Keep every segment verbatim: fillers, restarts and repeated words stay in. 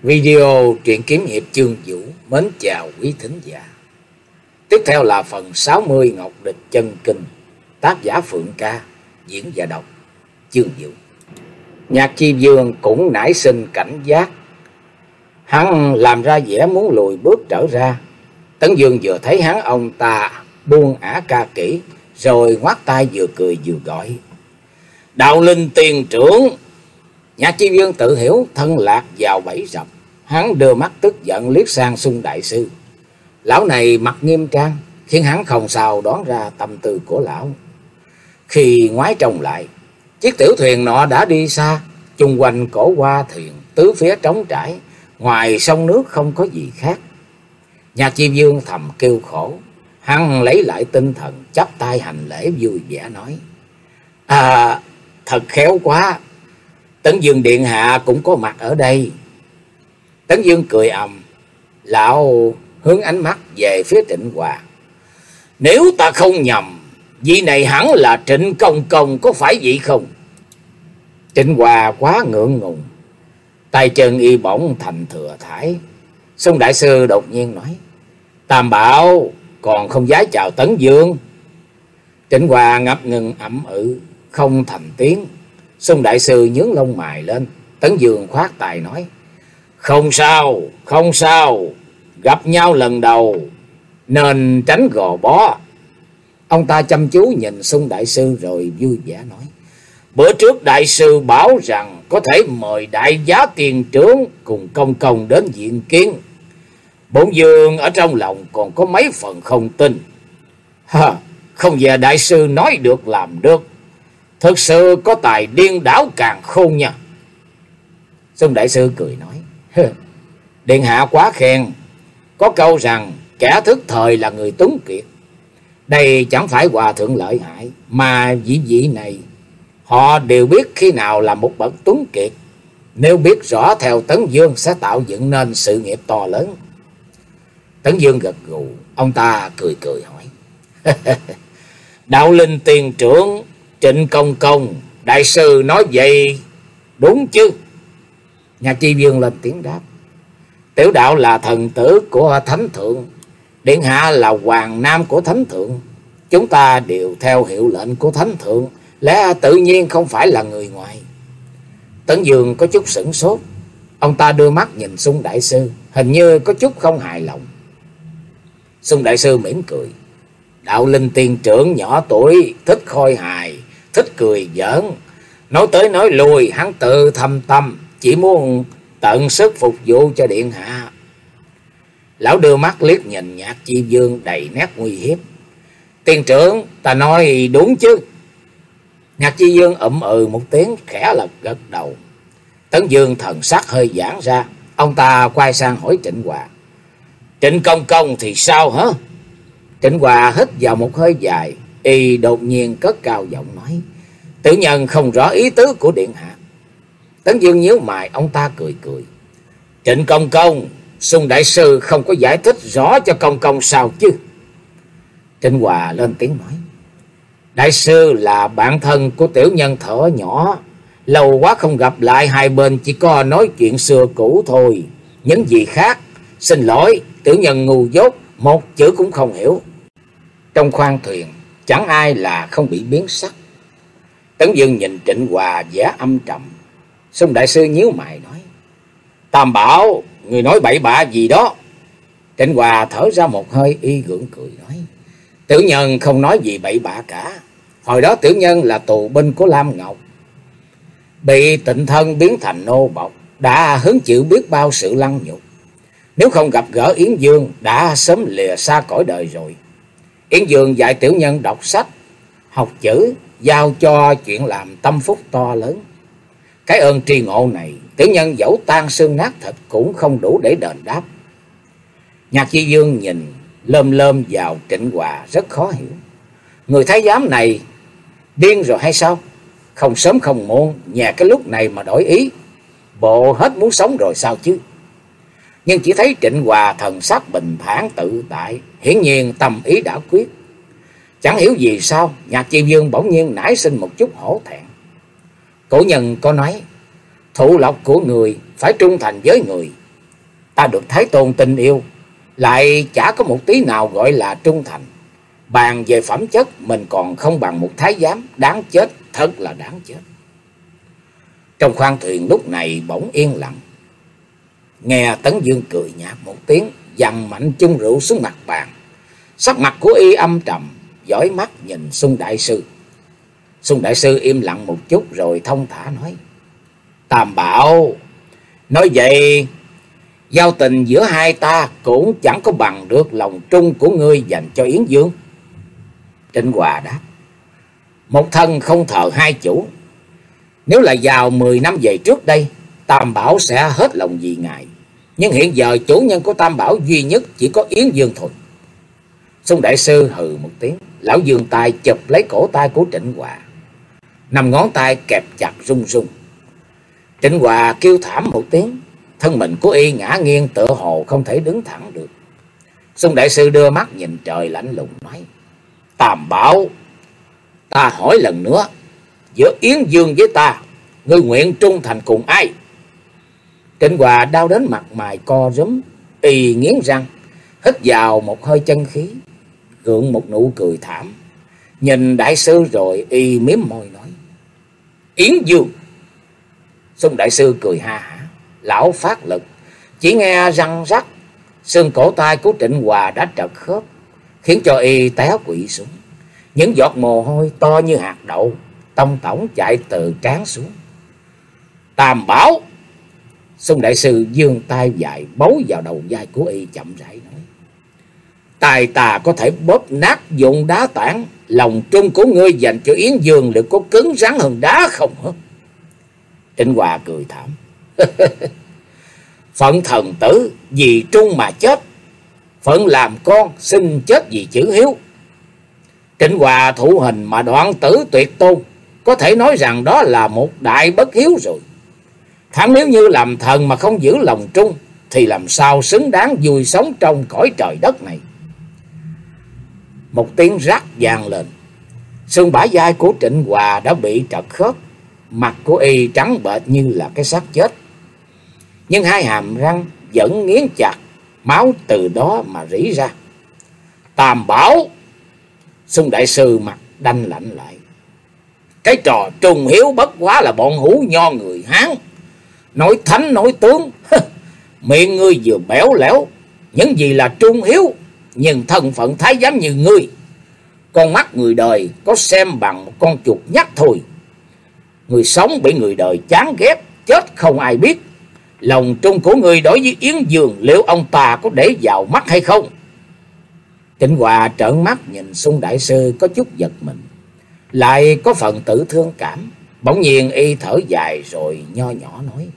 Video truyện kiếm hiệp Chương Vũ mến chào quý thính giả. Tiếp theo là phần sáu mươi Ngọc Địch Chân Kinh, tác giả Phượng Ca, diễn và đọc Chương Vũ. Nhạc Chi Vương cũng nảy sinh cảnh giác, hắn làm ra vẻ muốn lùi bước trở ra. Tấn Dương vừa thấy hắn, ông ta buông ả ca kỹ, rồi ngoắt tay vừa cười vừa gọi: Đạo Linh tiền trưởng. Nhạc Chi Vương tự hiểu thân lạc vào bẫy rập, hắn đưa mắt tức giận liếc sang Xung đại sư. Lão này mặt nghiêm trang, khiến hắn không sao đoán ra tâm tư của lão. Khi ngoái trông lại, chiếc tiểu thuyền nọ đã đi xa, chung quanh cổ hoa thuyền tứ phía trống trải, ngoài sông nước không có gì khác. Nhạc Chi Vương thầm kêu khổ, hắn lấy lại tinh thần, chắp tay hành lễ vui vẻ nói: À, thật khéo quá, Tấn Dương điện hạ cũng có mặt ở đây. Tấn Dương cười ầm, lão hướng ánh mắt về phía Trịnh Hòa. Nếu ta không nhầm, vị này hẳn là Trịnh Công Công, có phải vậy không? Trịnh Hòa quá ngượng ngùng, tay chân y bỗng thành thừa thải. Xung đại sư đột nhiên nói: Tam Bảo còn không dám chào Tấn Dương. Trịnh Hòa ngập ngừng ậm ừ, không thành tiếng. Xung đại sư nhướng lông mày lên. Tấn Dương khoát tay nói: Không sao, không sao, gặp nhau lần đầu nên tránh gò bó. Ông ta chăm chú nhìn Xung đại sư rồi vui vẻ nói: Bữa trước đại sư bảo rằng có thể mời đại giá tiền trưởng cùng Công Công đến diện kiến. Bổn vương ở trong lòng còn có mấy phần không tin. Ha, không về đại sư nói được làm được, thực sự có tài điên đảo càng khôn nha. Xung đại sư cười nói: Điện hạ quá khen. Có câu rằng kẻ thức thời là người tuấn kiệt. Đây chẳng phải hòa thượng lợi hại, mà vị vị này họ đều biết khi nào là một bậc tuấn kiệt. Nếu biết rõ theo Tấn Dương sẽ tạo dựng nên sự nghiệp to lớn. Tấn Dương gật gù, ông ta cười cười hỏi: Đạo Linh tiền trưởng, Trịnh Công Công, đại sư nói vậy đúng chứ? Nhạc Chi Vương lên tiếng đáp: Tiểu đạo là thần tử của Thánh Thượng, điện hạ là hoàng nam của Thánh Thượng, chúng ta đều theo hiệu lệnh của Thánh Thượng, lẽ tự nhiên không phải là người ngoài. Tấn Dương có chút sửng sốt, ông ta đưa mắt nhìn Xung đại sư, hình như có chút không hài lòng. Xung đại sư mỉm cười: Đạo Linh tiền trưởng nhỏ tuổi, thích khôi hài, thích cười giỡn. Nói tới nói lui, hắn tự thâm tâm, chỉ muốn tận sức phục vụ cho điện hạ. Lão đưa mắt liếc nhìn Nhạc Chi Vương đầy nét nguy hiếp. Tiền trưởng, ta nói đúng chứ? Nhạc Chi Vương ậm ừ một tiếng, khẽ lật gật đầu. Tấn Dương thần sắc hơi giãn ra, ông ta quay sang hỏi Trịnh Hòa: Trịnh Công Công thì sao hả? Trịnh Hòa hít vào một hơi dài, y đột nhiên cất cao giọng nói: Tiểu nhân không rõ ý tứ của điện hạ. Tấn Dương nhíu mày, ông ta cười cười: Trịnh Công Công, Xung đại sư không có giải thích rõ cho Công Công sao chứ? Trịnh Hòa lên tiếng nói: Đại sư là bạn thân của tiểu nhân thở nhỏ, lâu quá không gặp lại, hai bên chỉ có nói chuyện xưa cũ thôi. Những gì khác, xin lỗi, tiểu nhân ngu dốt, một chữ cũng không hiểu. Trong khoang thuyền chẳng ai là không bị biến sắc. Tấn Dương nhìn Trịnh Hòa vẻ âm trầm. Xung đại sư nhíu mày nói: Tam Bảo, người nói bậy bạ gì đó? Trịnh Hòa thở ra một hơi, y gượng cười nói: Tiểu nhân không nói gì bậy bạ cả. Hồi đó tiểu nhân là tù binh của Lam Ngọc, bị Tịnh Thân biến thành nô bộc, đã hứng chịu biết bao sự lăng nhục. Nếu không gặp gỡ Yến Dương, đã sớm lìa xa cõi đời rồi. Yến Dương dạy tiểu nhân đọc sách, học chữ, giao cho chuyện làm tâm phúc to lớn. Cái ơn tri ngộ này, tiểu nhân dẫu tan xương nát thịt cũng không đủ để đền đáp. Nhạc Chi Vương nhìn lơm lơm vào Trịnh Hòa rất khó hiểu. Người thái giám này điên rồi hay sao? Không sớm không muộn, nhà cái lúc này mà đổi ý, bộ hết muốn sống rồi sao chứ? Nhưng chỉ thấy Trịnh Hòa thần sắc bình thản tự tại, hiển nhiên tâm ý đã quyết. Chẳng hiểu vì sao Nhạc Chi Vương bỗng nhiên nảy sinh một chút hổ thẹn. Cổ nhân có nói: Thụ lộc của người phải trung thành với người, Ta được Thái Tôn tin yêu, lại chả có một tí nào gọi là trung thành. Bàn về phẩm chất, mình còn không bằng một thái giám, đáng chết, thật là đáng chết. Trong khoang thuyền lúc này bỗng yên lặng. Nghe Tấn Dương cười nhạt một tiếng, dằn mạnh chung rượu xuống mặt bàn. Sắc mặt của y âm trầm, dõi mắt nhìn Xung đại sư. Xung đại sư im lặng một chút rồi thông thả nói: Tam Bảo, nói vậy giao tình giữa hai ta cũng chẳng có bằng được lòng trung của ngươi dành cho Yến Dương. Trịnh Hòa đáp: Một thân không thờ hai chủ. Nếu là vào mười năm về trước đây, Tam Bảo sẽ hết lòng vì ngài. Nhưng hiện giờ chủ nhân của Tam Bảo duy nhất chỉ có Yến Dương thôi. Xung đại sư hừ một tiếng, lão giương tay chụp lấy cổ tay của Trịnh Hòa, năm ngón tay kẹp chặt run run. Trịnh Hòa kêu thảm một tiếng, thân mình của y ngã nghiêng tựa hồ không thể đứng thẳng được. Xung đại sư đưa mắt nhìn trời lạnh lùng nói: Tam Bảo, ta hỏi lần nữa, giữa Yến Dương với ta, ngươi nguyện trung thành cùng ai? Trịnh Hòa đau đến mặt mày co rúm, y nghiến răng, hít vào một hơi chân khí, gượng một nụ cười thảm, nhìn đại sư rồi y miếm môi nói: Yến Dương. Xung đại sư cười ha hả, lão phát lực, chỉ nghe răng rắc, xương cổ tay của Trịnh Hòa đã trật khớp, khiến cho y té quỵ xuống. Những giọt mồ hôi to như hạt đậu tông tổng chạy từ trán xuống. Tam Bảo. Xung đại sư giương tay dài bấu vào đầu vai của y, chậm rãi nói: Tài ta có thể bóp nát vụn đá tảng, lòng trung của ngươi dành cho Yến Dương liệu có cứng rắn hơn đá không hả? Trịnh Hòa cười thảm: Phận thần tử vì trung mà chết, phận làm con xin chết vì chữ hiếu. Trịnh Hòa thụ hình mà đoạn tử tuyệt tôn, có thể nói rằng đó là một đại bất hiếu rồi. Thẳng nếu như làm thần mà không giữ lòng trung, thì làm sao xứng đáng vui sống trong cõi trời đất này. Một tiếng rắc vang lên, xương bả vai của Trịnh Hòa đã bị trật khớp, mặt của y trắng bệch như là cái xác chết, nhưng hai hàm răng vẫn nghiến chặt, máu từ đó mà rỉ ra. Tam Bảo. Xung đại sư mặt đanh lạnh lại: Cái trò trung hiếu bất quá là bọn hủ nho người Hán, nói thánh nói tướng. Miệng ngươi vừa béo lẽo, những gì là trung hiếu, nhưng thân phận thái giám như ngươi, con mắt người đời có xem bằng một con chuột nhắt thôi. Người sống bị người đời chán ghét, chết không ai biết. Lòng trung của người đối với Yến Dương, liệu ông ta có để vào mắt hay không? Trịnh Hòa trợn mắt nhìn Xung đại sư có chút giật mình, lại có phần tự thương cảm. Bỗng nhiên y thở dài rồi nho nhỏ nói: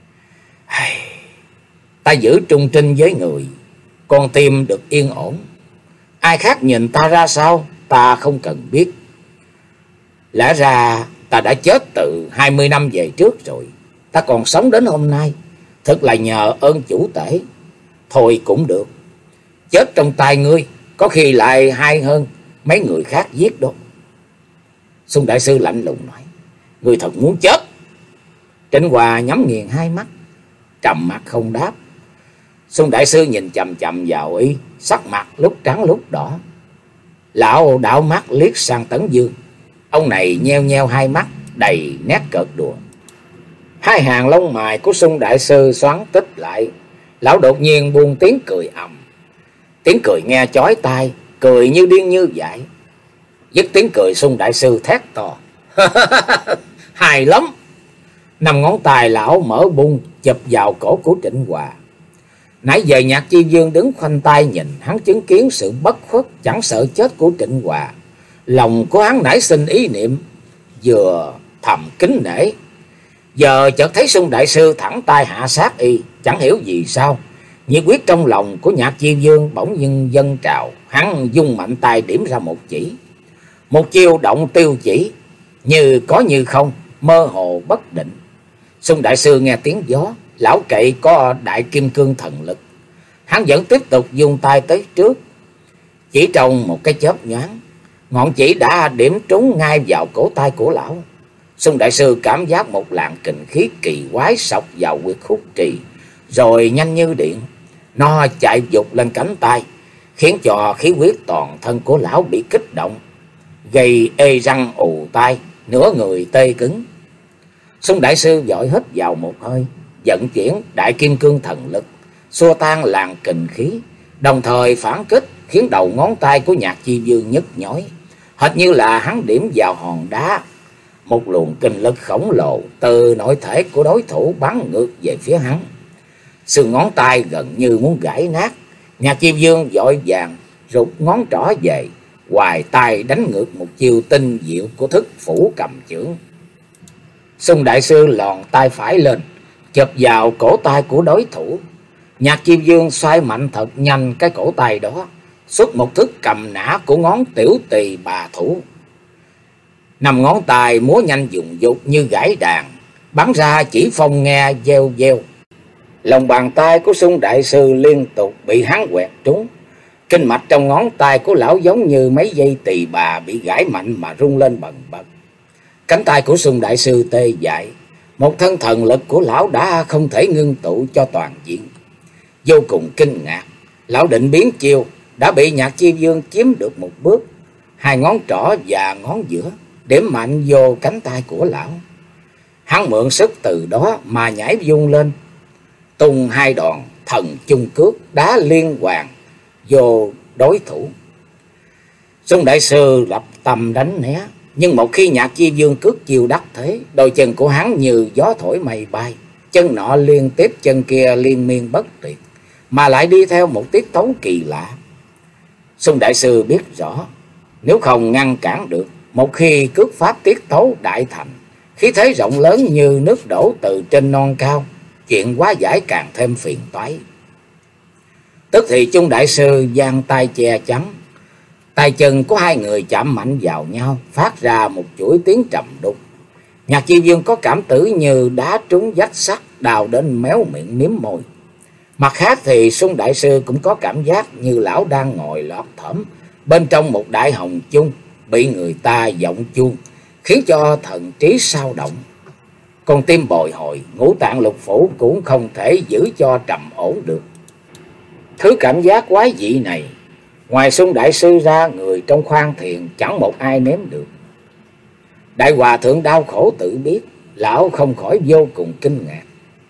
Ta giữ trung trinh với người, con tim được yên ổn. Ai khác nhìn ta ra sao, ta không cần biết. Lẽ ra ta đã chết từ hai mươi năm về trước rồi, ta còn sống đến hôm nay, thật là nhờ ơn chủ tể. Thôi cũng được, chết trong tay ngươi có khi lại hay hơn mấy người khác giết đó. Xung đại sư lạnh lùng nói: Ngươi thật muốn chết? Trịnh Hòa nhắm nghiền hai mắt, trầm mặt không đáp. Xung đại sư nhìn chằm chằm vào y, sắc mặt lúc trắng lúc đỏ. Lão đảo mắt liếc sang Tấn Dương, ông này nheo nheo hai mắt đầy nét cợt đùa. Hai hàng lông mày của Xung đại sư xoắn tích lại, lão đột nhiên buông tiếng cười ầm. Tiếng cười nghe chói tai, cười như điên như dại. Dứt tiếng cười, Xung đại sư thét to: Hài lắm! Năm ngón tay lão mở bung chụp vào cổ của Trịnh Hòa. Nãy giờ Nhạc Chi Dương đứng khoanh tay nhìn, hắn chứng kiến sự bất khuất chẳng sợ chết của Trịnh Hòa. Lòng của hắn nảy sinh ý niệm vừa thầm kính nể. Giờ chợt thấy Xung đại sư thẳng tay hạ sát y, chẳng hiểu vì sao nhiệt huyết trong lòng của Nhạc Chi Dương bỗng dưng dâng trào. Hắn dung mạnh tay điểm ra một chỉ, một chiêu động tiêu chỉ, như có như không, mơ hồ bất định. Xung đại sư nghe tiếng gió, lão cậy có đại kim cương thần lực, hắn vẫn tiếp tục dùng tay tới trước. Chỉ trong một cái chớp nhoáng, ngọn chỉ đã điểm trúng ngay vào cổ tay của lão. Xung đại sư cảm giác một làn kình khí kỳ quái sộc vào huyệt khúc trì, rồi nhanh như điện Nó chạy vụt lên cánh tay, khiến cho khí huyết toàn thân của lão bị kích động, gây ê răng ù tai, nửa người tê cứng. Sung đại sư vội hít vào một hơi, vận chuyển đại kim cương thần lực, xua tan làn kình khí, đồng thời phản kích, khiến đầu ngón tay của Nhạc Chi Vương nhức nhói, hệt như là hắn điểm vào hòn đá. Một luồng kinh lực khổng lồ từ nội thể của đối thủ bắn ngược về phía hắn. Xương ngón tay gần như muốn gãy nát. Nhạc Chi Vương vội vàng rụt ngón trỏ về, hoài tay đánh ngược một chiêu tinh diệu của thức phủ cầm chưởng. Sung đại sư lòn tay phải lên, chụp vào cổ tay của đối thủ. Nhạc Chi Vương xoay mạnh thật nhanh cái cổ tay đó, xuất một thức cầm nã của ngón tiểu tỳ bà thủ. Năm ngón tay múa nhanh dùng dục như gãi đàn, bắn ra chỉ phong nghe gieo gieo. Lòng bàn tay của Sung đại sư liên tục bị hắn quẹt trúng. Kinh mạch trong ngón tay của lão giống như mấy dây tỳ bà bị gãi mạnh mà rung lên bần bật. Cánh tay của Sung đại sư tê dại, một thân thần lực của lão đã không thể ngưng tụ cho toàn diện. Vô cùng kinh ngạc, lão định biến chiêu, đã bị Nhạc Chi Vương chiếm được một bước. Hai ngón trỏ và ngón giữa điểm mạnh vô cánh tay của lão. Hắn mượn sức từ đó mà nhảy vung lên, tung hai đòn thần chung cước đá liên hoàn vô đối thủ. Sung đại sư lập tâm đánh né, nhưng một khi Nhạc Chi Vương cước chiêu đắc thế, đôi chân của hắn như gió thổi mây bay, chân nọ liên tiếp chân kia liên miên bất tuyệt, mà lại đi theo một tiết tấu kỳ lạ. Sung đại sư biết rõ, nếu không ngăn cản được, một khi cước pháp tiết tấu đại thành, khí thế rộng lớn như nước đổ từ trên non cao, chuyện hóa giải càng thêm phiền toái. Tức thì Chung đại sư giang tay che chắn, tay chân của hai người chạm mạnh vào nhau, phát ra một chuỗi tiếng trầm đục. Nhạc Chi Vương có cảm tử như đá trúng vách sắt, đào đến méo miệng miếm môi. Mặt khác thì Sung đại sư cũng có cảm giác như lão đang ngồi lọt thỏm bên trong một đại hồng chung, bị người ta giọng chuông, khiến cho thần trí sao động. Con tim bồi hồi, ngũ tạng lục phủ cũng không thể giữ cho trầm ổn được. Thứ cảm giác quái dị này, ngoài Sung đại sư ra, người trong khoang thiền chẳng một ai nếm được. Đại hòa thượng đau khổ tự biết, lão không khỏi vô cùng kinh ngạc.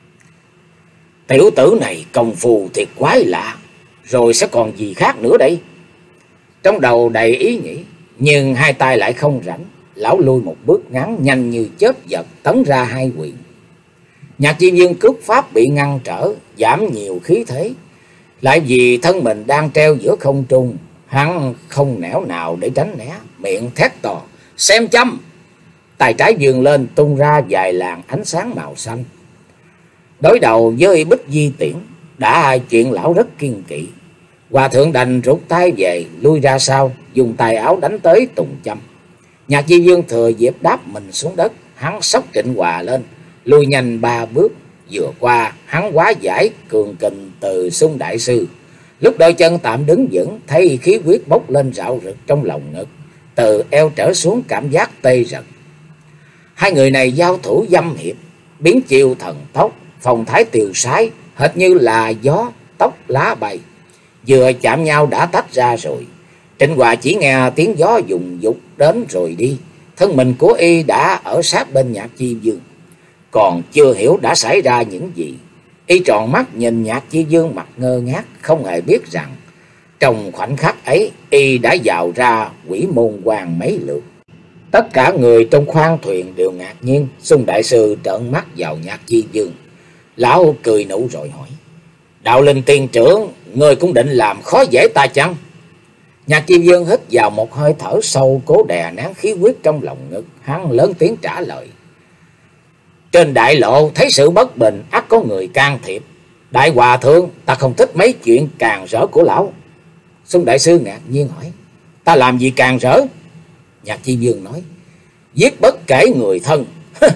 Tiểu tử này công phu thiệt quái lạ, rồi sẽ còn gì khác nữa đây? Trong đầu đầy ý nghĩ, nhưng hai tay lại không rảnh. Lão lui một bước ngắn, nhanh như chớp giật tấn ra hai quyền. Nhạc Chi Vương cước pháp bị ngăn trở, giảm nhiều khí thế. Lại vì thân mình đang treo giữa không trung, hắn không nẻo nào để tránh né, miệng thét to: "Xem chăm!" Tay trái vươn lên, tung ra vài làn ánh sáng màu xanh. Đối đầu với Bích Di Tiễn, đã chuyện lão rất kiên kỵ. Hòa thượng đành rút tay về, lui ra sau, dùng tay áo đánh tới tùng châm. Nhạc Chi Vương thừa dịp đáp mình xuống đất, hắn xốc Trịnh Hòa lên, lui nhanh ba bước. Vừa qua, hắn hóa giải cường kình từ Sung đại sư. Lúc đôi chân tạm đứng vững, thấy khí huyết bốc lên rạo rực trong lòng ngực, từ eo trở xuống cảm giác tê rần. Hai người này giao thủ dâm hiệp, biến chiêu thần tốc, phong thái tiều sái, hệt như là gió tóc lá bay. Vừa chạm nhau đã tách ra rồi. Trịnh Hòa chỉ nghe tiếng gió dùng dục đến rồi đi. Thân mình của y đã ở sát bên Nhạc Chi Vương, còn chưa hiểu đã xảy ra những gì. Y tròn mắt nhìn Nhạc Chi Vương mặt ngơ ngác, không hề biết rằng trong khoảnh khắc ấy y đã vào ra quỷ môn quan mấy lượt. Tất cả người trong khoang thuyền đều ngạc nhiên. Sung đại sư trợn mắt vào Nhạc Chi Vương. Lão cười nụ rồi hỏi: "Đạo Linh tiên trưởng, ngươi cũng định làm khó dễ ta chăng?" Nhạc Chi Vương hít vào một hơi thở sâu, cố đè nén khí huyết trong lòng ngực. Hắn lớn tiếng trả lời: "Trên đại lộ thấy sự bất bình, ắt có người can thiệp. Đại hòa thượng, ta không thích mấy chuyện càn rỡ của lão." Sung đại sư ngạc nhiên hỏi: "Ta làm gì càn rỡ?" Nhạc Chi Vương nói: "Giết bất kể người thân."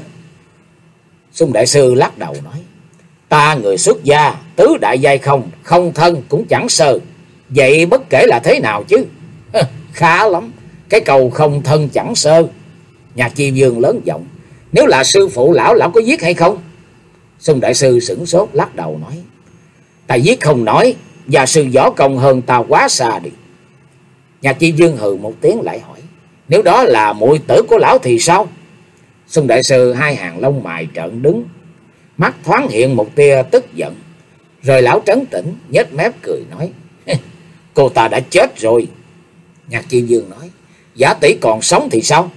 Sung đại sư lắc đầu nói: "Ta người xuất gia, tứ đại giai không, không thân cũng chẳng sơ. Vậy bất kể là thế nào chứ?" "Khá lắm, cái câu không thân chẳng sơ." Nhạc Chi Vương lớn giọng: "Nếu là sư phụ lão, lão có giết hay không?" Sung đại sư sửng sốt lắc đầu nói: Ta giết không nói, và sư võ công hơn ta quá xa đi. Nhạc Chi Dương hừ một tiếng lại hỏi, nếu đó là muội tử của lão thì sao? Xung đại sư hai hàng lông mày trợn đứng, mắt thoáng hiện một tia tức giận. Rồi lão trấn tĩnh, nhếch mép cười nói, cô ta đã chết rồi. Nhạc Chi Dương nói, giả tỷ còn sống thì sao?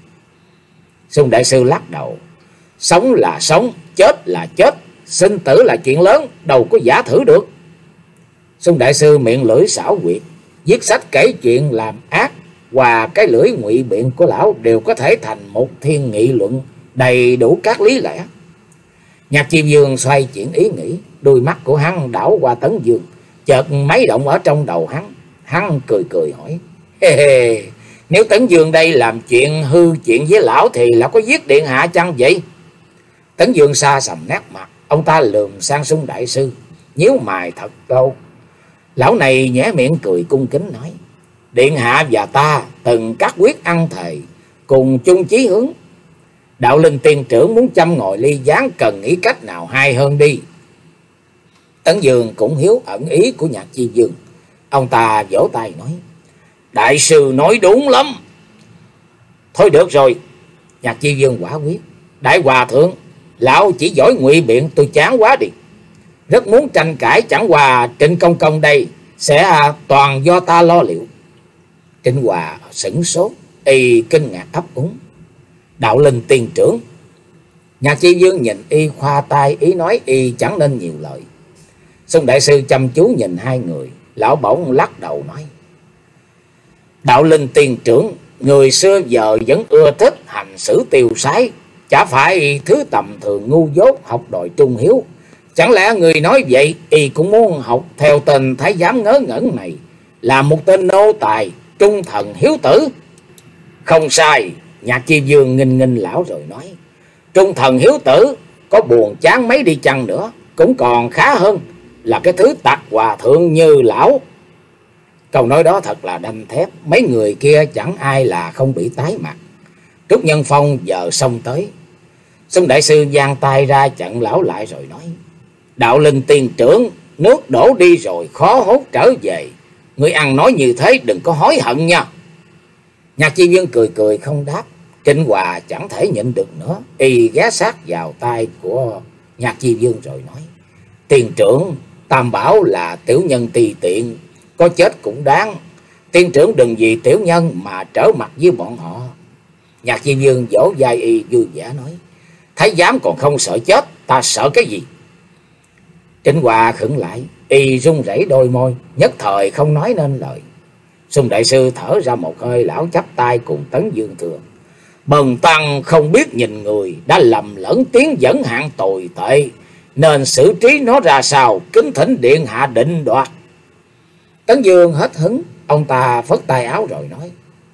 Xung đại sư lắc đầu, sống là sống, chết là chết, sinh tử là chuyện lớn, đâu có giả thử được. Xung đại sư miệng lưỡi xảo quyệt, viết sách kể chuyện làm ác, và cái lưỡi ngụy biện của lão đều có thể thành một thiên nghị luận đầy đủ các lý lẽ. Nhạc Chi Dương xoay chuyển ý nghĩ, đôi mắt của hắn đảo qua Tấn Dương, chợt máy động ở trong đầu hắn. Hắn cười cười hỏi, hê hê, nếu Tấn Dương đây làm chuyện hư chuyện với lão thì lão có giết điện hạ chăng vậy? Tấn Dương xa sầm nét mặt, ông ta lườm sang Xung đại sư, nhíu mày thật lâu. Lão này nhẽ miệng cười cung kính nói, điện hạ và ta từng cắt quyết ăn thề, cùng chung chí hướng. Đạo Linh tiên trưởng muốn châm ngòi ly gián, cần nghĩ cách nào hay hơn đi. Tấn Dương cũng hiếu ẩn ý của Nhạc Chi Dương. Ông ta vỗ tay nói, đại sư nói đúng lắm. Thôi được rồi. Nhạc Chi Dương quả quyết, đại hòa thượng, lão chỉ giỏi ngụy biện, tôi chán quá đi. Rất muốn tranh cãi, chẳng qua Trịnh Công Công đây sẽ toàn do ta lo liệu. Trịnh Hòa sửng sốt, y kinh ngạc ấp úng, đạo Linh tiên trưởng. Nhạc Chi Dương nhìn y khoa tay, ý nói y chẳng nên nhiều lời. Xung đại sư chăm chú nhìn hai người, lão bỗng lắc đầu nói, đạo Linh tiên trưởng, người xưa giờ vẫn ưa thích hành xử tiêu sái, chả phải thứ tầm thường ngu dốt học đòi trung hiếu. Chẳng lẽ người nói vậy y cũng muốn học theo tên thái giám ngớ ngẩn này, là một tên nô tài trung thần hiếu tử? Không sai. Nhạc Chi Dương nghinh nghinh lão rồi nói, trung thần hiếu tử có buồn chán mấy đi chăng nữa cũng còn khá hơn là cái thứ tặc hòa thượng như lão. Câu nói đó thật là đanh thép, mấy người kia chẳng ai là không bị tái mặt. Trúc Nhân Phong giờ xông tới, Xung đại sư giang tay ra chặn lão lại rồi nói, đạo Linh tiên trưởng, nước đổ đi rồi khó hốt trở về, ngươi ăn nói như thế đừng có hối hận nha. Nhạc Chi Dương cười cười không đáp. Trịnh Hòa chẳng thể nhịn được nữa, y ghé sát vào tay của Nhạc Chi Dương rồi nói, tiên trưởng, tam bảo là tiểu nhân tùy tiện, có chết cũng đáng. Tiên trưởng đừng vì tiểu nhân mà trở mặt với bọn họ. Nhạc Chi Dương vỗ vai y vui vẻ nói, thái giám còn không sợ chết, ta sợ cái gì? Trịnh Hòa khựng lại, y run rẩy đôi môi, nhất thời không nói nên lời. Xung đại sư thở ra một hơi, lão chắp tay cùng Tấn Dương thưa, bần tăng không biết nhìn người, đã lầm lẫn tiếng dẫn hạng tồi tệ, nên xử trí nó ra sao, kính thỉnh điện hạ định đoạt. Tấn Dương hết hứng, ông ta phất tay áo rồi nói,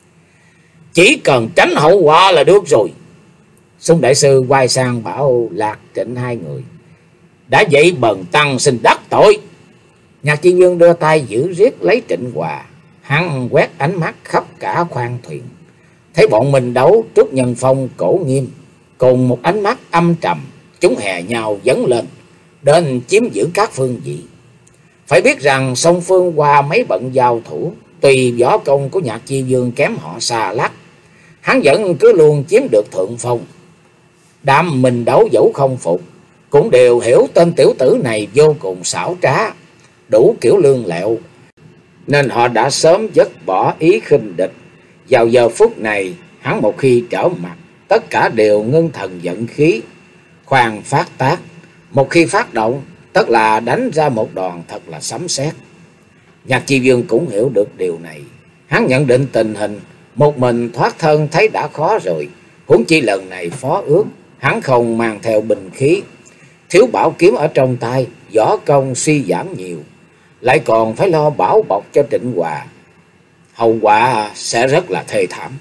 chỉ cần tránh hậu quả là được rồi. Xung đại sư quay sang bảo Lạc Trịnh hai người, đã vậy bần tăng xin đắc tội. Nhạc Chi Dương đưa tay giữ riết lấy Trịnh Hòa, hắn quét ánh mắt khắp cả khoang thuyền, thấy bọn mình đấu, Trúc Nhân Phong cổ nghiêm, cùng một ánh mắt âm trầm, chúng hè nhau dấn lên, đến chiếm giữ các phương vị. Phải biết rằng song phương qua mấy bận giao thủ, tùy võ công của Nhạc Chi Dương kém họ xa lắc, hắn vẫn cứ luôn chiếm được thượng phong. Đám mình đấu dẫu không phục, cũng đều hiểu tên tiểu tử này vô cùng xảo trá, đủ kiểu lương lẹo, nên họ đã sớm dứt bỏ ý khinh địch. Vào giờ phút này, hắn một khi trở mặt, tất cả đều ngưng thần giận khí, khoan phát tác. Một khi phát động, tất là đánh ra một đòn thật là sấm sét. Nhạc Chi Dương cũng hiểu được điều này. Hắn nhận định tình hình, một mình thoát thân thấy đã khó rồi, huống chi lần này phó ước, hắn không mang theo binh khí, thiếu bảo kiếm ở trong tay, võ công suy giảm nhiều, lại còn phải lo bảo bọc cho Trịnh Hòa, hậu quả sẽ rất là thê thảm.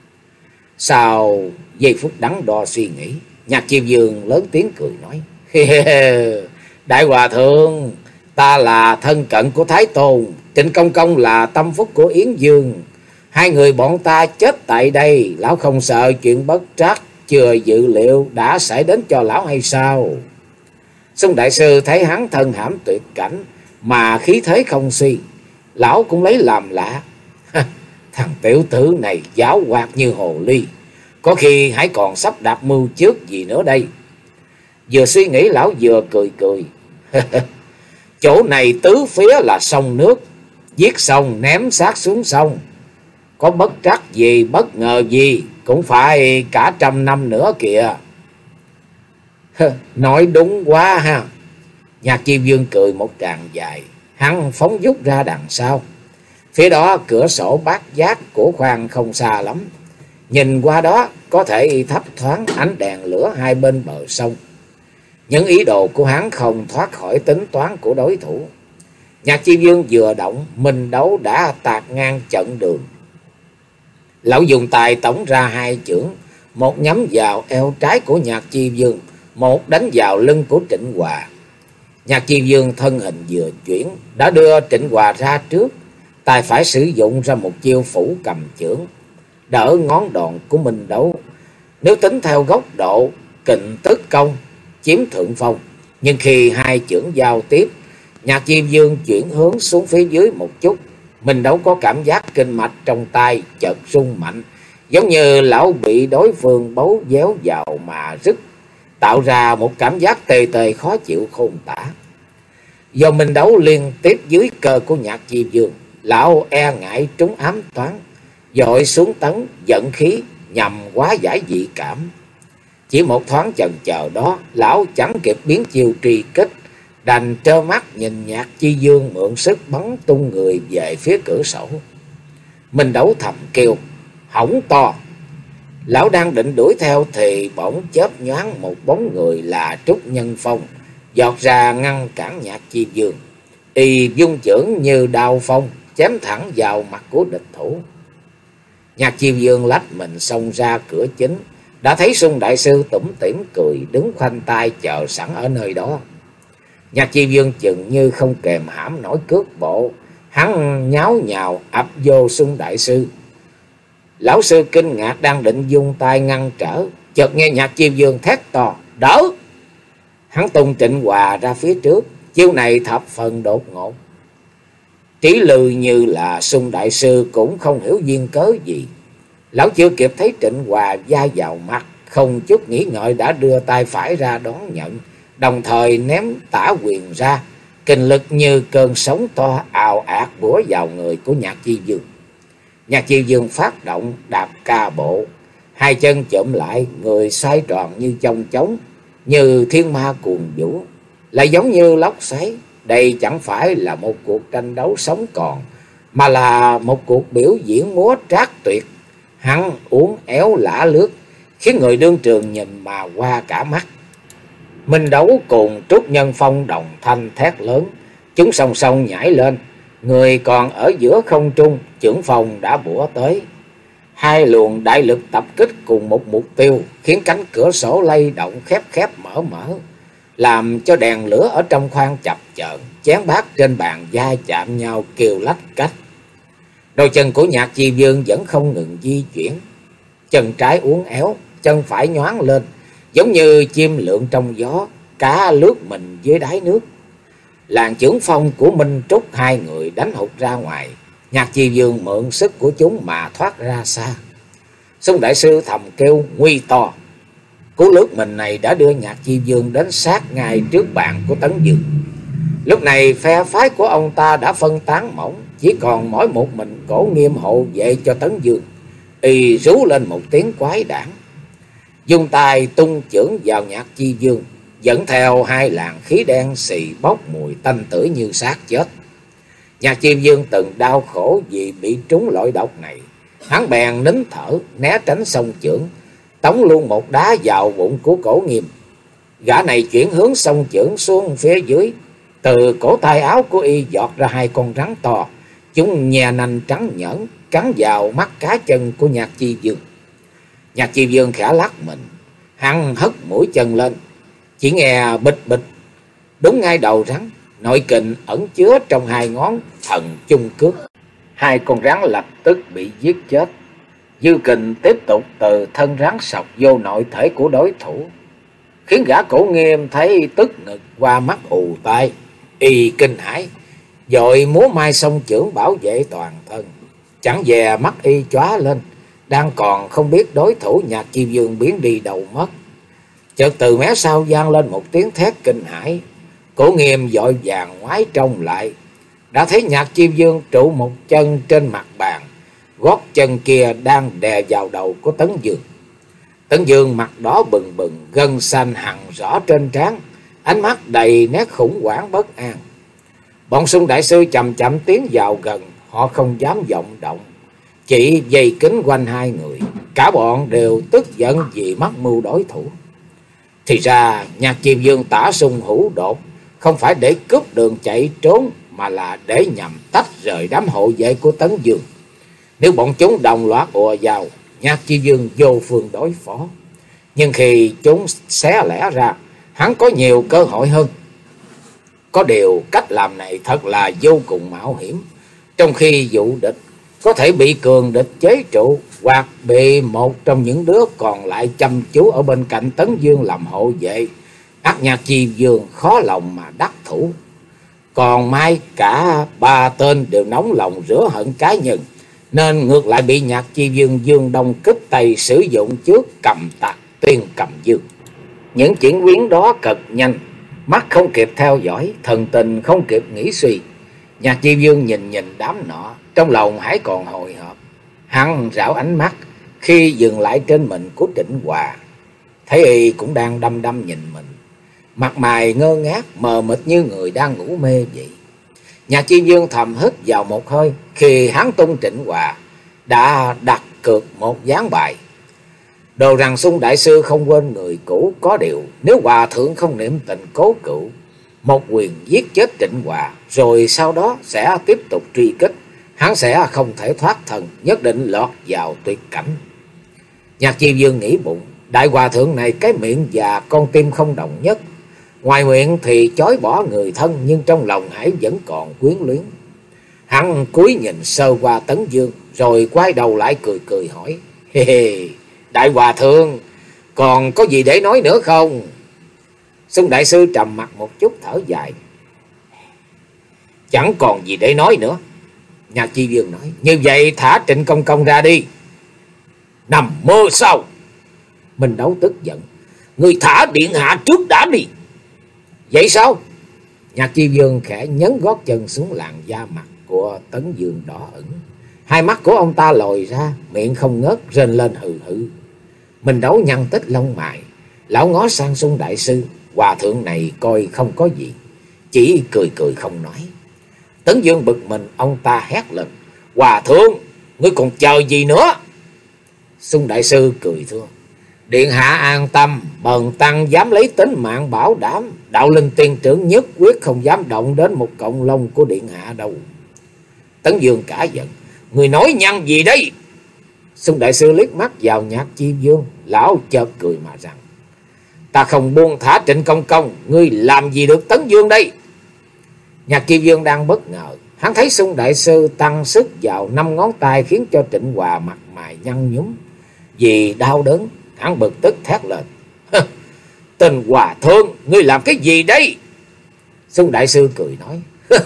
Sau giây phút đắn đo suy nghĩ, Nhạc Chi Dương lớn tiếng cười nói, đại hòa thượng, ta là thân cận của Thái Tôn, Trịnh Công Công là tâm phúc của Yến Dương, hai người bọn ta chết tại đây, lão không sợ chuyện bất trắc chưa dự liệu đã xảy đến cho lão hay sao? Xung đại sư thấy hắn thân hãm tuyệt cảnh, mà khí thế không suy. Lão cũng lấy làm lạ. Thằng tiểu tử này giáo hoạt như hồ ly, có khi hãy còn sắp đặt mưu trước gì nữa đây. Vừa suy nghĩ lão vừa cười cười. Chỗ này tứ phía là sông nước, giết xong ném xác xuống sông, có bất trắc gì bất ngờ gì cũng phải cả trăm năm nữa kìa. Nói đúng quá ha. Nhạc Chi Dương cười một tràng dài, hắn phóng vút ra đằng sau. Phía đó cửa sổ bát giác của khoang không xa lắm, nhìn qua đó có thể thấp thoáng ánh đèn lửa hai bên bờ sông. Những ý đồ của hắn không thoát khỏi tính toán của đối thủ. Nhạc Chi Dương vừa động, Minh Đấu đã tạt ngang trận đường. Lão dùng tài tổng ra hai chưởng, một nhắm vào eo trái của Nhạc Chi Dương, một đánh vào lưng của Trịnh Hòa. Nhạc Chi Dương thân hình vừa chuyển, đã đưa Trịnh Hòa ra trước, tay phải sử dụng ra một chiêu phủ cầm chưởng, đỡ ngón đòn của Minh Đấu. Nếu tính theo góc độ kình tức công, chiếm thượng phong, nhưng khi hai chưởng giao tiếp, Nhạc Chi Dương chuyển hướng xuống phía dưới một chút, Minh Đấu có cảm giác kinh mạch trong tay chợt rung mạnh, giống như lão bị đối phương bấu déo vào mà rứt, tạo ra một cảm giác tê tê khó chịu khôn tả. Do Minh Đấu liên tiếp dưới cơ của Nhạc Chi Dương, lão e ngại trúng ám toán, dội xuống tấn giận khí nhằm hóa giải dị cảm. Chỉ một thoáng chần chờ đó, lão chẳng kịp biến chiêu truy kích, đành trơ mắt nhìn Nhạc Chi Dương mượn sức bắn tung người về phía cửa sổ. Minh Đấu thầm kêu hỏng to. Lão đang định đuổi theo thì bỗng chớp nhoáng một bóng người là Trúc Nhân Phong giọt ra ngăn cản Nhạc Chi Dương. Y dung chưởng như đao phong chém thẳng vào mặt của địch thủ. Nhạc Chi Dương lách mình xông ra cửa chính, đã thấy Sung đại sư tủm tỉm cười đứng khoanh tay chờ sẵn ở nơi đó. Nhạc Chi Dương chừng như không kềm hãm nổi cước bộ, hắn nháo nhào ập vô Sung đại sư. Lão sư kinh ngạc đang định dung tay ngăn trở, chợt nghe Nhạc Chi Dương thét to đỡ. Hắn tung Trịnh Hòa ra phía trước, chiêu này thập phần đột ngột. Trí lư như là Sung đại sư cũng không hiểu duyên cớ gì. Lão chưa kịp thấy Trịnh Hòa va vào mặt, không chút nghĩ ngợi đã đưa tay phải ra đón nhận, đồng thời ném tả quyền ra, kinh lực như cơn sóng to ào ạt bủa vào người của Nhạc Chi Dương. Nhạc Chi Dương phát động đạp ca bộ, hai chân chụm lại, người xoay tròn như chong chóng, như thiên ma cuồng vũ, lại giống như lốc xoáy. Đây chẳng phải là một cuộc tranh đấu sống còn, mà là một cuộc biểu diễn múa trác tuyệt. Hắn uốn éo lả lướt, khiến người đương trường nhìn mà qua cả mắt. Minh Đấu cùng Trúc Nhân Phong đồng thanh thét lớn, chúng song song nhảy lên, người còn ở giữa không trung, chưởng phong đã bủa tới. Hai luồng đại lực tập kích cùng một mục tiêu, khiến cánh cửa sổ lay động khép khép mở mở, làm cho đèn lửa ở trong khoang chập chờn, chén bát trên bàn va chạm nhau kêu lách cách. Đôi chân của Nhạc Chi Dương vẫn không ngừng di chuyển, chân trái uốn éo, chân phải nhoáng lên, giống như chim lượn trong gió, cá lướt mình dưới đáy nước. Làn chưởng phong của Minh Trúc hai người đánh hụt ra ngoài, Nhạc Chi Dương mượn sức của chúng mà thoát ra xa. Sung đại sư thầm kêu nguy to. Cú lướt mình này đã đưa Nhạc Chi Dương đến sát ngay trước bàn của Tấn Dương. Lúc này phe phái của ông ta đã phân tán mỏng, chỉ còn mỗi một mình Cổ Nghiêm hộ vệ cho Tấn Dương. Y rú lên một tiếng quái đản, dùng tay tung chưởng vào Nhạc Chi Dương, dẫn theo hai làn khí đen xì bốc mùi tanh tưởi như xác chết. Nhạc Chi Dương từng đau khổ vì bị trúng loại độc này, hắn bèn nín thở né tránh song chưởng, tống luôn một đá vào bụng của Cổ Nghiêm. Gã này chuyển hướng song chưởng xuống phía dưới, từ cổ tay áo của y giọt ra hai con rắn to, chúng nhè nanh trắng nhẫn cắn vào mắt cá chân của Nhạc Chi Dương. Nhạc Chi Dương khẽ lắc mình, hắn hất mũi chân lên, chỉ nghe bịch bịch, đúng ngay đầu rắn. Nội kình ẩn chứa trong hai ngón thần chung cước, hai con rắn lập tức bị giết chết. Dư kình tiếp tục từ thân rắn sọc vô nội thể của đối thủ, khiến gã Cổ Nghiêm thấy tức ngực qua mắt ù tai. Y kinh hãi, Dội múa mai song chưởng bảo vệ toàn thân. Chẳng dè mắt y chóa lên, đang còn không biết đối thủ Nhạc Chi Vương biến đi đâu mất. Chợt từ mé sau vang lên một tiếng thét kinh hãi. Cổ Nghiêm vội vàng ngoái trông lại, đã thấy Nhạc Chi Vương trụ một chân trên mặt bàn, gót chân kia đang đè vào đầu của Tấn Dương. Tấn Dương mặt đỏ bừng bừng, gân xanh hằn rõ trên trán, ánh mắt đầy nét khủng hoảng bất an. Bọn Xung đại sư chậm chậm tiến vào gần, họ không dám vọng động, chỉ vây kín quanh hai người. Cả bọn đều tức giận vì mắc mưu đối thủ. Thì ra Nhạc Chi Vương tả Xung hữu đột, không phải để cướp đường chạy trốn, mà là để nhằm tách rời đám hộ vệ của Tấn Dương. Nếu bọn chúng đồng loạt ùa vào, Nhạc Chi Vương vô phương đối phó. Nhưng khi chúng xé lẻ ra, hắn có nhiều cơ hội hơn. Có điều cách làm này thật là vô cùng mạo hiểm. Trong khi vụ địch có thể bị cường địch chế trụ, hoặc bị một trong những đứa còn lại chăm chú ở bên cạnh Tấn Dương làm hộ vệ, ắt Nhạc Chi Vương khó lòng mà đắc thủ. Còn mai cả ba tên đều nóng lòng rửa hận cá nhân, nên ngược lại bị Nhạc Chi Vương dương đông kích tây sử dụng trước cầm tạc Tiên Cầm Dương. Những chuyển biến đó cực nhanh, mắt không kịp theo dõi, thần tình không kịp nghĩ suy. Nhạc Chi Vương nhìn nhìn đám nọ, trong lòng hãy còn hồi hộp. Hắn rảo ánh mắt khi dừng lại trên mình của Trịnh Hòa, thấy y cũng đang đăm đăm nhìn mình, mặt mày ngơ ngác mờ mịt như người đang ngủ mê vậy. Nhạc Chi Vương thầm hít vào một hơi khi hắn tung Trịnh Hòa đã đặt cược một ván bài. Đồ rằng Xung đại sư không quên người cũ, có điều nếu Hòa thượng không niệm tình cố cựu, một quyền giết chết Trịnh Hòa rồi sau đó sẽ tiếp tục truy kích, hắn sẽ không thể thoát thân, nhất định lọt vào tuyệt cảnh. Nhạc Chi Vương nghĩ bụng, đại hòa thượng này cái miệng và con tim không đồng nhất. Ngoài miệng thì chối bỏ người thân, nhưng trong lòng hãy vẫn còn quyến luyến. Hắn cúi nhìn sơ qua Tấn Dương, rồi quay đầu lại cười cười hỏi: Hê hê, đại hòa thượng, còn có gì để nói nữa không? Xung đại sư trầm mặt một chút thở dài: Chẳng còn gì để nói nữa. Nhạc Chi Vương nói: Như vậy thả Trịnh Công Công ra đi. Nằm mơ sao? Minh Đấu tức giận: Người thả điện hạ trước đã đi. Vậy sao? Nhạc Chi Vương khẽ nhấn gót chân xuống làn da mặt của Tấn Dương đỏ ửng. Hai mắt của ông ta lồi ra, miệng không ngớt rên lên hừ hừ. Minh Đấu nhăn tích lông mày, lão ngó sang Xung đại sư. Hòa thượng này coi không có gì, chỉ cười cười không nói. Tấn Dương bực mình, ông ta hét lên: Hòa thượng, ngươi còn chờ gì nữa? Xung đại sư cười thưa: Điện hạ an tâm, bần tăng dám lấy tính mạng bảo đảm, đạo linh tiên trưởng nhất quyết không dám động đến một cọng lông của điện hạ đâu. Tấn Dương cả giận: Người nói nhăng gì đấy? Xung đại sư liếc mắt vào Nhạc Chi Vương, lão chợt cười mà rằng: Ta không buông thả Trịnh Công Công, ngươi làm gì được Tấn Dương đây? Nhạc Chi Vương đang bất ngờ, hắn thấy Xung đại sư tăng sức vào năm ngón tay, khiến cho Trịnh Hòa mặt mày nhăn nhúm. Vì đau đớn, hắn bực tức thét lên: Tên hòa thượng, ngươi làm cái gì đấy? Xung đại sư cười nói: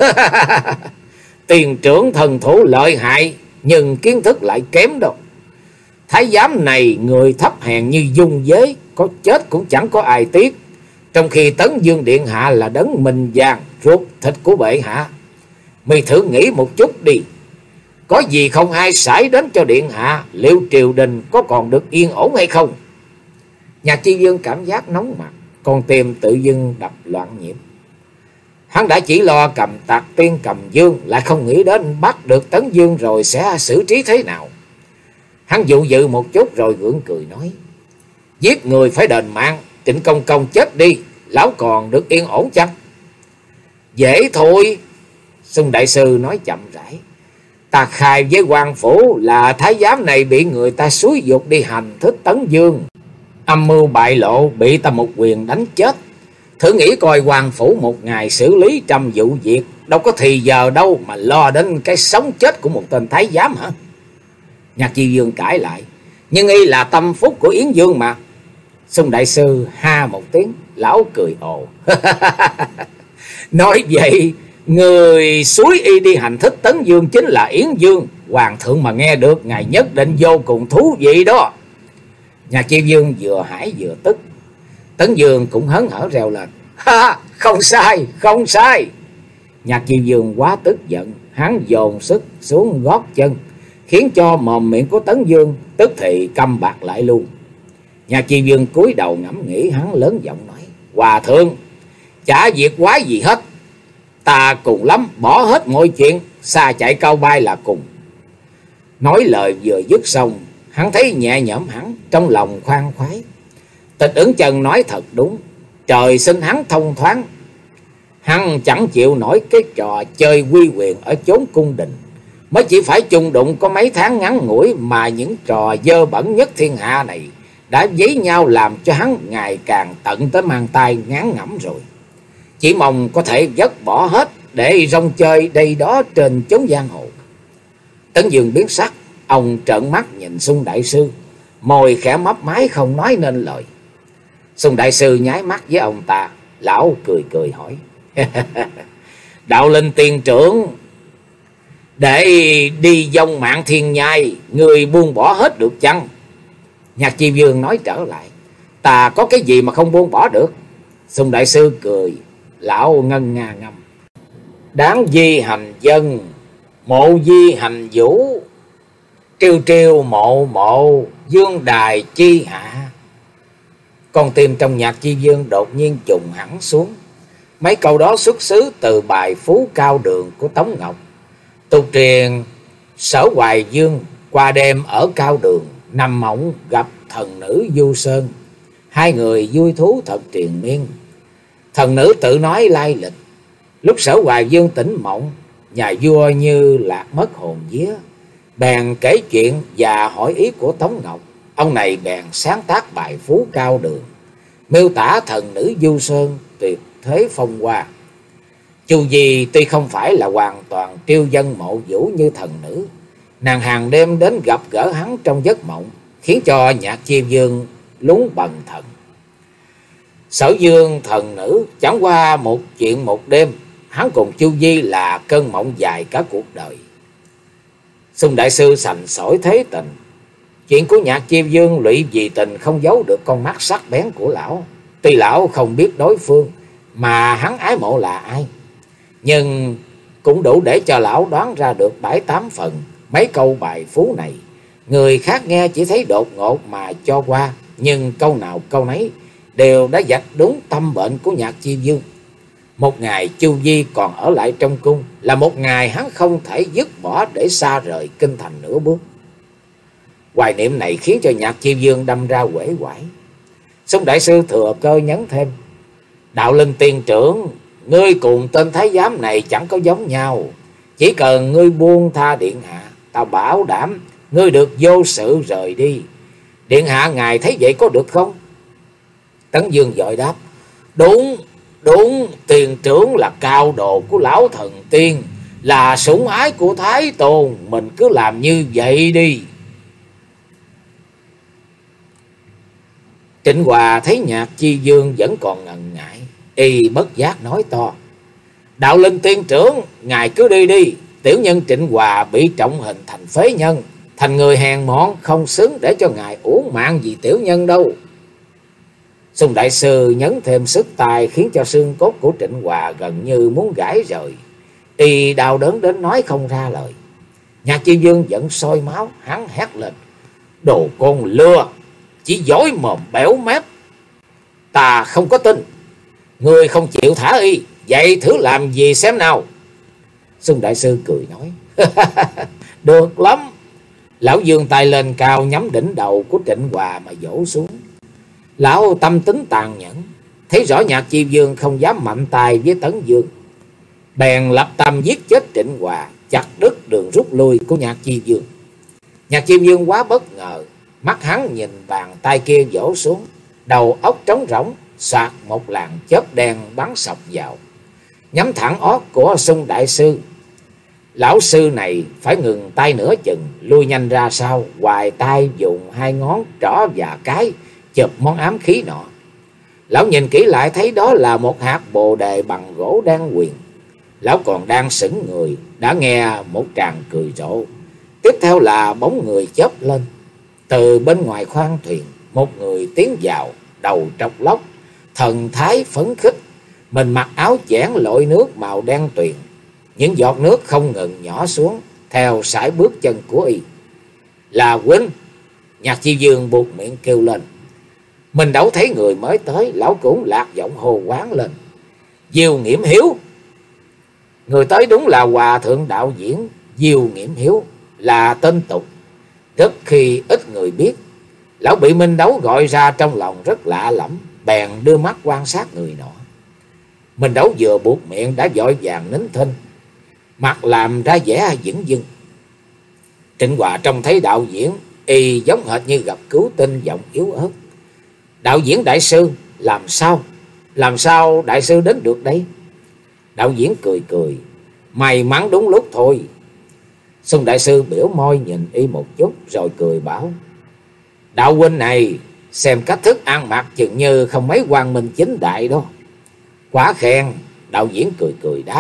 Tiền trưởng thần thủ lợi hại, nhưng kiến thức lại kém đâu. Thái giám này người thấp hèn như dung dế, có chết cũng chẳng có ai tiếc. Trong khi Tấn Dương điện hạ là đấng minh vàng ruột thịt của bệ hạ. Mày thử nghĩ một chút đi, có gì không ai xảy đến cho điện hạ, liệu triều đình có còn được yên ổn hay không? Nhạc Chi Vương cảm giác nóng mặt, con tim tự dưng đập loạn nhịp. Hắn đã chỉ lo cầm tạc Tiên Cầm Dương, lại không nghĩ đến bắt được Tấn Dương rồi sẽ xử trí thế nào. Hắn dụ dự một chút rồi gượng cười nói: Giết người phải đền mạng, Trịnh Công Công chết đi, lão còn được yên ổn chăng? Dễ thôi. Xung đại sư nói chậm rãi: Ta khai với quan phủ là thái giám này bị người ta xúi dục đi hành thích Tấn Dương, âm mưu bại lộ, bị ta một quyền đánh chết. Thử nghĩ coi, quan phủ một ngày xử lý trăm vụ việc, đâu có thì giờ đâu mà lo đến cái sống chết của một tên thái giám hả? Nhạc Chi Vương cãi lại: Nhưng y là tâm phúc của Yến Dương mà. Xung đại sư ha một tiếng, lão cười ồ: Nói vậy Người suối y đi hành thích Tấn Dương chính là Yến Dương. Hoàng thượng mà nghe được, ngài nhất định vô cùng thú vị đó. Nhạc Chi Dương vừa hãi vừa tức. Tấn Dương cũng hớn hở reo lên. Ha, không sai, không sai. Nhạc Chi Dương quá tức giận, hắn dồn sức xuống gót chân, khiến cho mồm miệng của Tấn Dương tức thì câm bặt lại luôn. Nhạc Chi Dương cúi đầu ngẫm nghĩ, hắn lớn giọng nói: Hòa thượng, chả việc quái gì hết, ta cùng lắm bỏ hết mọi chuyện, xa chạy cao bay là cùng. Nói lời vừa dứt xong, hắn thấy nhẹ nhõm hẳn, trong lòng khoan khoái. Tịch Ưng Chân nói thật đúng, trời sinh hắn thông thoáng. Hắn chẳng chịu nổi cái trò chơi quy quyền ở chốn cung đình, mới chỉ phải chung đụng có mấy tháng ngắn ngủi mà những trò dơ bẩn nhất thiên hạ này đã dấy nhau làm cho hắn ngày càng tận tới mang tay ngán ngẩm rồi. Chỉ mong có thể vứt bỏ hết để rong chơi đây đó trên chốn giang hồ. Tấn Dương biến sắc, ông trợn mắt nhìn Xung đại sư, môi khẽ mấp máy không nói nên lời. Xung đại sư nháy mắt với ông ta, lão cười cười hỏi: Đạo Linh tiên trưởng, để đi vong mạng thiên nhai, người buông bỏ hết được chăng? Nhạc Chi Dương nói trở lại: Ta có cái gì mà không buông bỏ được? Xung đại sư cười, lão ngân nga ngâm: Đáng di hành dân, mộ di hành vũ, triều triều mộ mộ, dương đài chi hạ. Con tim trong Nhạc Chi Dương đột nhiên trùng hẳn xuống. Mấy câu đó xuất xứ từ bài Phú Cao Đường của Tống Ngọc. Tục truyền Sở Hoài Dương qua đêm ở Cao Đường, nằm mộng gặp thần nữ Du Sơn. Hai người vui thú thật triền miên. Thần nữ tự nói lai lịch. Lúc Sở Hoài Dương tỉnh mộng, nhà vua như lạc mất hồn vía, bèn kể chuyện và hỏi ý của Tống Ngọc. Ông này bèn sáng tác bài Phú Cao Đường, miêu tả thần nữ Du Sơn tuyệt thế phong hoa. Chu Di tuy không phải là hoàn toàn triêu dân mộ vũ như thần nữ, nàng hàng đêm đến gặp gỡ hắn trong giấc mộng, khiến cho Nhạc Chi Dương lún bần thần. Sở Dương thần nữ chẳng qua một chuyện một đêm, hắn cùng Chu Di là cơn mộng dài cả cuộc đời. Xung đại sư sành sỏi thế tình. Chuyện của Nhạc Chi Dương lụy vì tình không giấu được con mắt sắc bén của lão. Tuy lão không biết đối phương mà hắn ái mộ là ai, nhưng cũng đủ để cho lão đoán ra được bảy tám phần mấy câu bài phú này. Người khác nghe chỉ thấy đột ngột mà cho qua, nhưng câu nào câu nấy đều đã vạch đúng tâm bệnh của Nhạc Chi Dương. Một ngày Chu Di còn ở lại trong cung là một ngày hắn không thể dứt bỏ để xa rời kinh thành nửa bước. Hoài niệm này khiến cho Nhạc Chi Dương đâm ra uể oải. Xung đại sư thừa cơ nhấn thêm: Đạo Linh tiên trưởng, ngươi cùng tên thái giám này chẳng có giống nhau. Chỉ cần ngươi buông tha điện hạ, ta bảo đảm ngươi được vô sự rời đi. Điện hạ ngài thấy vậy có được không? Tấn Dương vội đáp: Đúng, đúng, tiền trưởng là cao đồ của lão thần tiên, là sủng ái của Thái Tôn, mình cứ làm như vậy đi. Trịnh Hòa thấy Nhạc Chi Dương vẫn còn ngần ngại, y bất giác nói to: Đạo Linh tiên trưởng, ngài cứ đi đi. Tiểu nhân Trịnh Hòa bị trọng hình thành phế nhân, thành người hèn mọn, không xứng để cho ngài uổng mạng vì tiểu nhân đâu. Xung đại sư nhấn thêm sức tài, khiến cho xương cốt của Trịnh Hòa gần như muốn gãy rời. Y đau đớn đến nói không ra lời. Nhạc Chi Dương giận sôi máu, hắn hét lên: Đồ con lừa, chỉ dối mồm béo mép, ta không có tin. Ngươi không chịu thả y, vậy thử làm gì xem nào. Xung đại sư cười nói: Được lắm. Lão giương tay lên cao, nhắm đỉnh đầu của Trịnh Hòa mà vỗ xuống. Lão tâm tính tàn nhẫn, thấy rõ Nhạc Chi Dương không dám mạnh tay với Tấn Dương, bèn lập tâm giết chết Trịnh Hòa, chặt đứt đường rút lui của Nhạc Chi Dương. Nhạc Chi Dương quá bất ngờ, mắt hắn nhìn bàn tay kia vỗ xuống, đầu óc trống rỗng, soạt một làn chớp đen bắn sọc vào, nhắm thẳng ót của Xung đại sư. Lão sư này phải ngừng tay nửa chừng, lui nhanh ra sau, hoài tay dùng hai ngón trỏ và cái chụp món ám khí nọ. Lão nhìn kỹ lại thấy đó là một hạt bồ đề bằng gỗ đan huyền. Lão còn đang sững người, đã nghe một tràng cười rộ. Tiếp theo là bóng người chớp lên. Từ bên ngoài khoang thuyền, một người tiến vào, đầu trọc lóc, thần thái phấn khích. Mình mặc áo chẽn lội nước màu đen tuyền. Những giọt nước không ngừng nhỏ xuống theo sải bước chân của y. Là huynh. Nhạc Chi Dương buột miệng kêu lên. Mình đâu thấy người mới tới, lão cũng lạc giọng hô quán lên. Diêu Nghiễm Hiếu. Người tới đúng là hòa thượng đạo diễn Diêu Nghiễm Hiếu, là tên tục, rất khi ít người biết. Lão bị Minh Đấu gọi ra trong lòng rất lạ lẫm, bèn đưa mắt quan sát người nọ. Minh Đấu vừa buột miệng đã vội vàng nín thinh, mặt làm ra vẻ dửng dưng. Trịnh Hòa trông thấy đạo diễn, y giống hệt như gặp cứu tinh, giọng yếu ớt. Đạo diễn đại sư, làm sao? Làm sao đại sư đến được đây? Đạo diễn cười cười. May mắn đúng lúc thôi. Xuân đại sư biểu môi nhìn y một chút rồi cười bảo. Đạo huynh này xem cách thức ăn mặc chừng như không mấy quang minh chính đại đó. Quá khen. Đạo diễn cười cười đáp.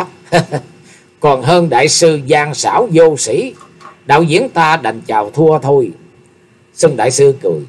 Còn hơn đại sư gian xảo vô sĩ. Đạo diễn ta đành chào thua thôi. Xuân đại sư cười.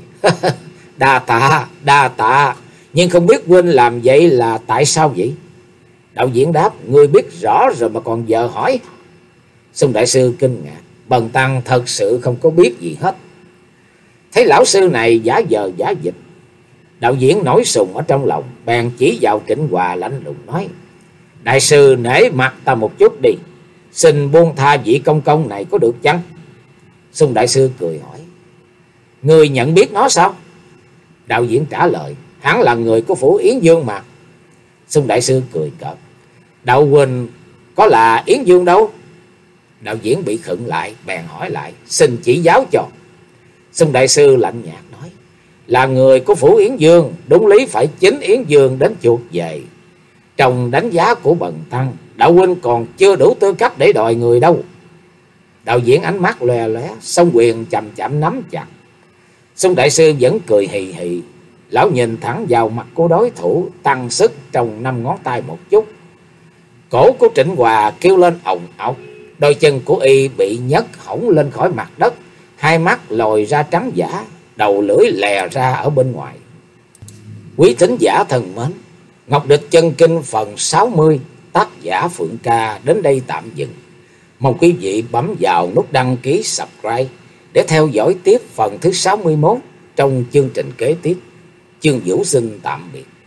Đa tạ, đa tạ. Nhưng không biết huynh làm vậy là tại sao vậy? Đạo diễn đáp. Ngươi biết rõ rồi mà còn vợ hỏi. Xuân đại sư kinh ngạc. Bần tăng thật sự không có biết gì hết. Thấy lão sư này giả vờ giả dịch, đạo diễn nổi sùng ở trong lòng, bèn chỉ vào Trịnh Hòa lạnh lùng nói. Đại sư nể mặt ta một chút đi, xin buông tha vị công công này có được chăng? Xuân đại sư cười hỏi. Ngươi nhận biết nó sao? Đạo diễn trả lời. Hắn là người của phủ Yến Dương mà. Xuân đại sư cười cợt. Đạo huynh có là Yến Dương đâu? Đạo diễn bị khựng lại, bèn hỏi lại. Xin chỉ giáo cho. Xuân đại sư lạnh nhạt nói. Là người của phủ Yến Dương, đúng lý phải chính Yến Dương đến chuộc về. Trong đánh giá của bần tăng, đạo huynh còn chưa đủ tư cách để đòi người đâu. Đạo diễn ánh mắt lòe lóe, song quyền chậm chậm nắm chặt. Xuân đại sư vẫn cười hì hì. Lão nhìn thẳng vào mặt của đối thủ, tăng sức trong năm ngón tay một chút. Cổ của Trịnh Hòa kêu lên ồng ọc. Đôi chân của y bị nhấc hổng lên khỏi mặt đất. Hai mắt lồi ra trắng giả, đầu lưỡi lè ra ở bên ngoài. Quý thính giả thân mến, Ngọc Địch Chân Kinh phần sáu mươi, tác giả Phượng Ca đến đây tạm dừng. Mong quý vị bấm vào nút đăng ký subscribe để theo dõi tiếp phần thứ sáu mươi mốt trong chương trình kế tiếp. Chương Vũ xin tạm biệt.